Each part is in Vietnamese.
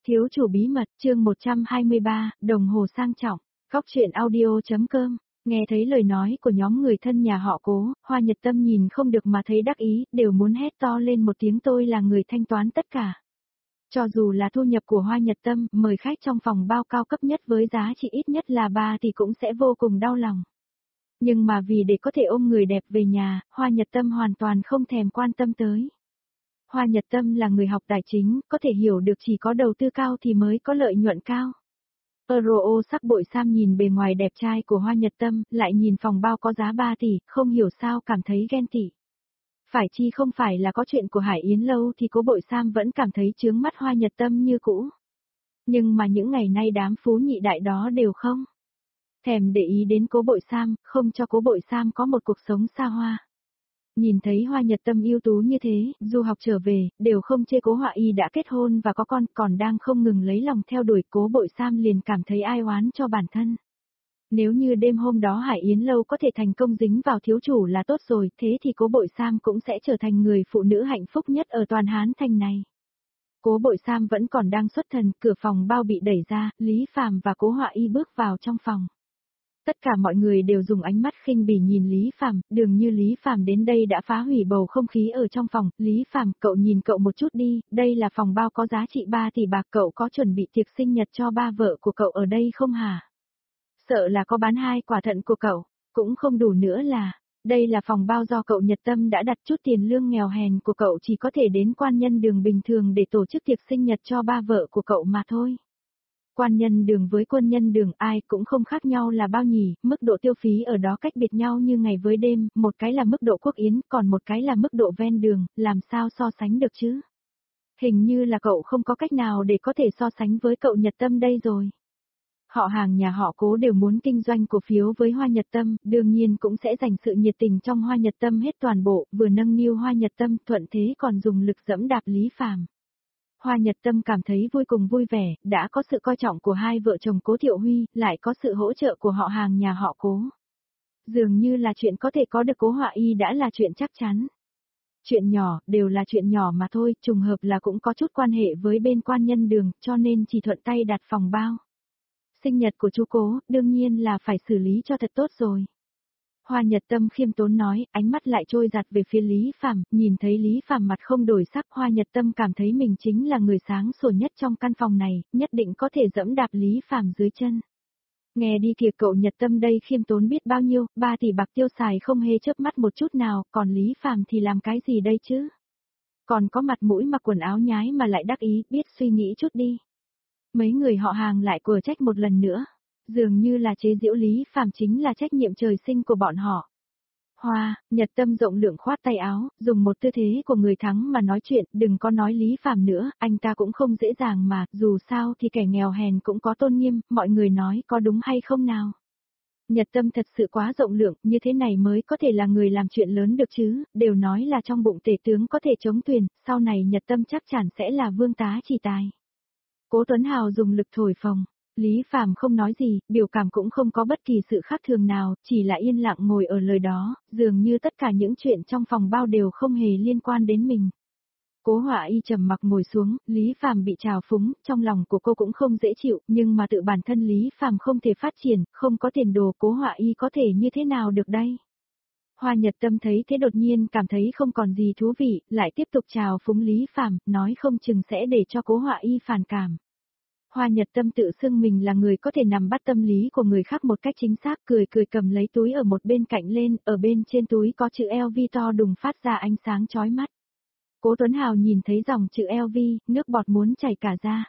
Thiếu chủ bí mật, chương 123, đồng hồ sang trọng, góc truyện audio.com. Nghe thấy lời nói của nhóm người thân nhà họ Cố, Hoa Nhật Tâm nhìn không được mà thấy đắc ý, đều muốn hét to lên một tiếng tôi là người thanh toán tất cả. Cho dù là thu nhập của Hoa Nhật Tâm, mời khách trong phòng bao cao cấp nhất với giá trị ít nhất là 3 thì cũng sẽ vô cùng đau lòng. Nhưng mà vì để có thể ôm người đẹp về nhà, Hoa Nhật Tâm hoàn toàn không thèm quan tâm tới. Hoa Nhật Tâm là người học tài chính, có thể hiểu được chỉ có đầu tư cao thì mới có lợi nhuận cao. Euro sắc bội sam nhìn bề ngoài đẹp trai của Hoa Nhật Tâm, lại nhìn phòng bao có giá 3 tỷ, không hiểu sao cảm thấy ghen tị. Phải chi không phải là có chuyện của Hải Yến Lâu thì Cố Bội Sam vẫn cảm thấy chướng mắt Hoa Nhật Tâm như cũ. Nhưng mà những ngày nay đám phú nhị đại đó đều không thèm để ý đến Cố Bội Sam, không cho Cố Bội Sam có một cuộc sống xa hoa. Nhìn thấy Hoa Nhật Tâm ưu tú như thế, du học trở về, đều không chê Cố Họa Y đã kết hôn và có con, còn đang không ngừng lấy lòng theo đuổi. Cố Bội Sam liền cảm thấy ai oán cho bản thân. Nếu như đêm hôm đó Hải Yến Lâu có thể thành công dính vào thiếu chủ là tốt rồi, thế thì Cố Bội Sam cũng sẽ trở thành người phụ nữ hạnh phúc nhất ở toàn Hán Thành này. Cố Bội Sam vẫn còn đang xuất thần, cửa phòng bao bị đẩy ra, Lý Phàm và Cố Họa Y bước vào trong phòng. Tất cả mọi người đều dùng ánh mắt khinh bỉ nhìn Lý Phàm, dường như Lý Phàm đến đây đã phá hủy bầu không khí ở trong phòng. Lý Phàm, cậu nhìn cậu một chút đi, đây là phòng bao có giá trị 3 tỷ bạc, cậu có chuẩn bị tiệc sinh nhật cho ba vợ của cậu ở đây không hả? Sợ là có bán 2 quả thận của cậu, cũng không đủ nữa là, đây là phòng bao do cậu Nhật Tâm đã đặt, chút tiền lương nghèo hèn của cậu chỉ có thể đến Quan Nhân Đường bình thường để tổ chức tiệc sinh nhật cho ba vợ của cậu mà thôi. Quan Nhân Đường với Quân Nhân Đường ai cũng không khác nhau là bao nhỉ, mức độ tiêu phí ở đó cách biệt nhau như ngày với đêm, một cái là mức độ quốc yến, còn một cái là mức độ ven đường, làm sao so sánh được chứ? Hình như là cậu không có cách nào để có thể so sánh với cậu Nhật Tâm đây rồi. Họ hàng nhà họ Cố đều muốn kinh doanh cổ phiếu với Hoa Nhật Tâm, đương nhiên cũng sẽ dành sự nhiệt tình trong Hoa Nhật Tâm hết toàn bộ, vừa nâng niu Hoa Nhật Tâm, thuận thế còn dùng lực dẫm đạp Lý Phàm. Hoa Nhật Tâm cảm thấy vui cùng vui vẻ, đã có sự coi trọng của hai vợ chồng Cố Thiệu Huy, lại có sự hỗ trợ của họ hàng nhà họ Cố. Dường như là chuyện có thể có được Cố Họa Y đã là chuyện chắc chắn. Chuyện nhỏ, đều là chuyện nhỏ mà thôi, trùng hợp là cũng có chút quan hệ với bên Quan Nhân Đường, cho nên chỉ thuận tay đặt phòng bao. Sinh nhật của chú Cố, đương nhiên là phải xử lý cho thật tốt rồi. Hoa Nhật Tâm khiêm tốn nói, ánh mắt lại trôi giặt về phía Lý Phàm, nhìn thấy Lý Phàm mặt không đổi sắc, Hoa Nhật Tâm cảm thấy mình chính là người sáng sủa nhất trong căn phòng này, nhất định có thể dẫm đạp Lý Phàm dưới chân. Nghe đi kìa, cậu Nhật Tâm đây khiêm tốn biết bao nhiêu, 3 tỷ bạc tiêu xài không hề chớp mắt một chút nào, còn Lý Phàm thì làm cái gì đây chứ? Còn có mặt mũi mặc quần áo nhái mà lại đắc ý, biết suy nghĩ chút đi. Mấy người họ hàng lại của trách một lần nữa. Dường như là chế giễu Lý Phàm chính là trách nhiệm trời sinh của bọn họ. Hoa, Nhật Tâm rộng lượng khoát tay áo, dùng một tư thế của người thắng mà nói chuyện, đừng có nói Lý Phàm nữa, anh ta cũng không dễ dàng mà, dù sao thì kẻ nghèo hèn cũng có tôn nghiêm, mọi người nói có đúng hay không nào? Nhật Tâm thật sự quá rộng lượng, như thế này mới có thể là người làm chuyện lớn được chứ, đều nói là trong bụng tể tướng có thể chống thuyền, sau này Nhật Tâm chắc chắn sẽ là vương tá chỉ tài. Cố Tuấn Hào dùng lực thổi phồng. Lý Phàm không nói gì, biểu cảm cũng không có bất kỳ sự khác thường nào, chỉ là yên lặng ngồi ở lời đó, dường như tất cả những chuyện trong phòng bao đều không hề liên quan đến mình. Cố Họa Y trầm mặc ngồi xuống, Lý Phàm bị trào phúng, trong lòng của cô cũng không dễ chịu, nhưng mà tự bản thân Lý Phàm không thể phát triển, không có tiền đồ, Cố Họa Y có thể như thế nào được đây? Hoa Nhật Tâm thấy thế đột nhiên cảm thấy không còn gì thú vị, lại tiếp tục trào phúng Lý Phàm, nói không chừng sẽ để cho Cố Họa Y phản cảm. Hoa Nhật Tâm tự xưng mình là người có thể nắm bắt tâm lý của người khác một cách chính xác, cười cười cầm lấy túi ở một bên cạnh lên, ở bên trên túi có chữ LV to đùng phát ra ánh sáng chói mắt. Cố Tuấn Hào nhìn thấy dòng chữ LV, nước bọt muốn chảy cả ra.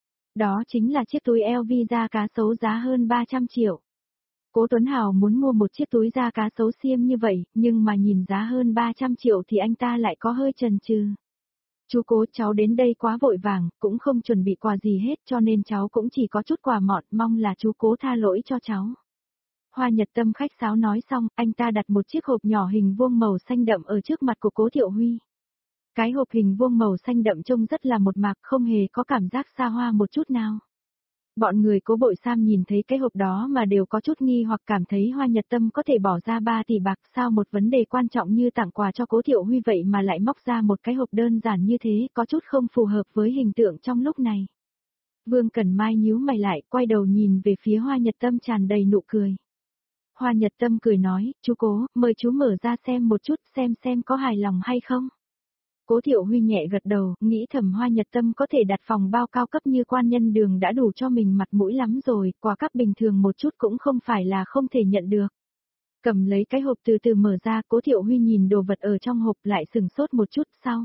Đó chính là chiếc túi LV da cá sấu giá hơn 300 triệu. Cố Tuấn Hào muốn mua một chiếc túi da cá sấu xiêm như vậy, nhưng mà nhìn giá hơn 300 triệu thì anh ta lại có hơi chần chừ. Chú Cố, cháu đến đây quá vội vàng, cũng không chuẩn bị quà gì hết cho nên cháu cũng chỉ có chút quà mọn, mong là chú Cố tha lỗi cho cháu. Hoa Nhật Tâm khách sáo nói xong, anh ta đặt một chiếc hộp nhỏ hình vuông màu xanh đậm ở trước mặt của Cố Thiệu Huy. Cái hộp hình vuông màu xanh đậm trông rất là một mạc, không hề có cảm giác xa hoa một chút nào. Bọn người Cố Bội Sam nhìn thấy cái hộp đó mà đều có chút nghi hoặc cảm thấy Hoa Nhật Tâm có thể bỏ ra 3 tỷ bạc, sao một vấn đề quan trọng như tặng quà cho Cố Thiệu Huy vậy mà lại móc ra một cái hộp đơn giản như thế, có chút không phù hợp với hình tượng trong lúc này. Vương Cẩn Mai nhíu mày lại, quay đầu nhìn về phía Hoa Nhật Tâm tràn đầy nụ cười. Hoa Nhật Tâm cười nói, chú Cố, mời chú mở ra xem một chút xem có hài lòng hay không. Cố Thiệu Huy nhẹ gật đầu, nghĩ thầm Hoa Nhật Tâm có thể đặt phòng bao cao cấp như Quan Nhân Đường đã đủ cho mình mặt mũi lắm rồi, quà cáp bình thường một chút cũng không phải là không thể nhận được. Cầm lấy cái hộp từ từ mở ra, Cố Thiệu Huy nhìn đồ vật ở trong hộp lại sừng sốt một chút sau.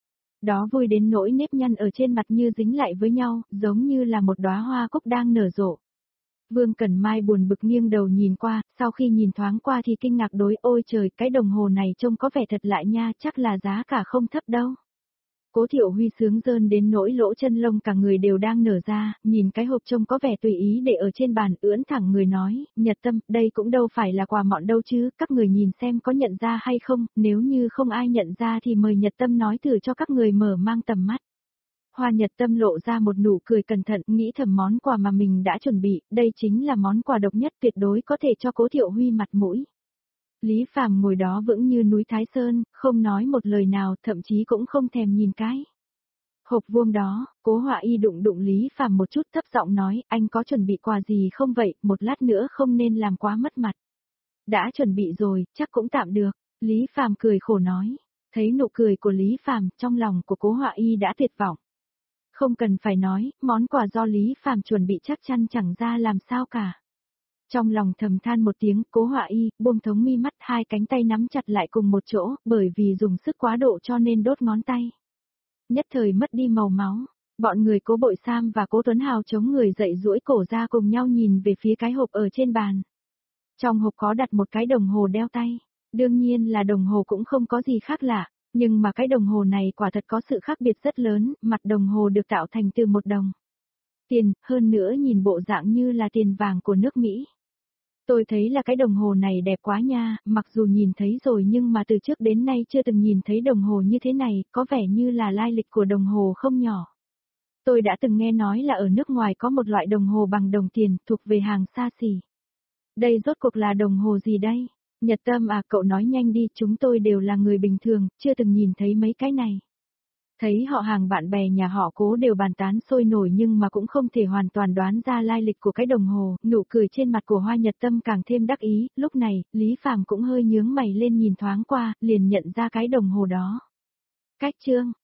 Đó vui đến nỗi nếp nhăn ở trên mặt như dính lại với nhau, giống như là một đóa hoa cúc đang nở rộ. Vương Cẩn Mai buồn bực nghiêng đầu nhìn qua, sau khi nhìn thoáng qua thì kinh ngạc đối, ôi trời, cái đồng hồ này trông có vẻ thật lạ nha, chắc là giá cả không thấp đâu. Cố Thiệu Huy sướng rơn đến nỗi lỗ chân lông cả người đều đang nở ra, nhìn cái hộp trông có vẻ tùy ý để ở trên bàn, ưỡn thẳng người nói, Nhật Tâm, đây cũng đâu phải là quà mọn đâu chứ, các người nhìn xem có nhận ra hay không, nếu như không ai nhận ra thì mời Nhật Tâm nói thử cho các người mở mang tầm mắt. Hoa Nhật Tâm lộ ra một nụ cười cẩn thận, nghĩ thầm món quà mà mình đã chuẩn bị, đây chính là món quà độc nhất tuyệt đối có thể cho Cố Thiệu Huy mặt mũi. Lý Phàm ngồi đó vững như núi Thái Sơn, không nói một lời nào, thậm chí cũng không thèm nhìn cái hộp vuông đó. Cố Họa Y đụng đụng Lý Phàm một chút, thấp giọng nói, anh có chuẩn bị quà gì không vậy, một lát nữa không nên làm quá mất mặt. Đã chuẩn bị rồi, chắc cũng tạm được. Lý Phàm cười khổ nói. Thấy nụ cười của Lý Phàm, trong lòng của Cố Họa Y đã tuyệt vọng. Không cần phải nói, món quà do Lý Phàm chuẩn bị chắc chắn chẳng ra làm sao cả. Trong lòng thầm than một tiếng, Cố Họa Y buông thống mi mắt, hai cánh tay nắm chặt lại cùng một chỗ, bởi vì dùng sức quá độ cho nên đốt ngón tay. Nhất thời mất đi màu máu, bọn người Cố Bội Sam và Cố Tuấn Hào chống người dậy duỗi cổ ra cùng nhau nhìn về phía cái hộp ở trên bàn. Trong hộp có đặt một cái đồng hồ đeo tay, đương nhiên là đồng hồ cũng không có gì khác lạ, nhưng mà cái đồng hồ này quả thật có sự khác biệt rất lớn, mặt đồng hồ được tạo thành từ một đồng tiền, hơn nữa nhìn bộ dạng như là tiền vàng của nước Mỹ. Tôi thấy là cái đồng hồ này đẹp quá nha, mặc dù nhìn thấy rồi nhưng mà từ trước đến nay chưa từng nhìn thấy đồng hồ như thế này, có vẻ như là lai lịch của đồng hồ không nhỏ. Tôi đã từng nghe nói là ở nước ngoài có một loại đồng hồ bằng đồng tiền, thuộc về hàng xa xỉ. Đây rốt cuộc là đồng hồ gì đây? Nhật Tâm à, cậu nói nhanh đi, chúng tôi đều là người bình thường, chưa từng nhìn thấy mấy cái này. Thấy họ hàng bạn bè nhà họ Cố đều bàn tán sôi nổi nhưng mà cũng không thể hoàn toàn đoán ra lai lịch của cái đồng hồ, nụ cười trên mặt của Hoa Nhật Tâm càng thêm đắc ý, lúc này, Lý Phàm cũng hơi nhướng mày lên nhìn thoáng qua, liền nhận ra cái đồng hồ đó. Cách chương